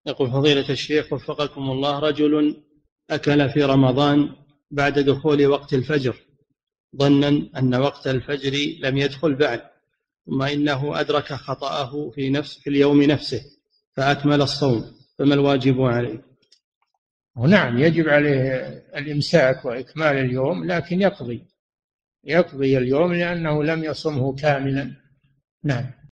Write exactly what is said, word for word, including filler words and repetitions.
يقول فضيلة الشيخ وفقكم الله، رجل أكل في رمضان بعد دخول وقت الفجر ظنا أن وقت الفجر لم يدخل بعد، ثم إنه أدرك خطأه في نفس في اليوم نفسه فأكمل الصوم، فما الواجب عليه؟ نعم، يجب عليه الإمساك وإكمال اليوم، لكن يقضي يقضي اليوم لأنه لم يصمه كاملا. نعم.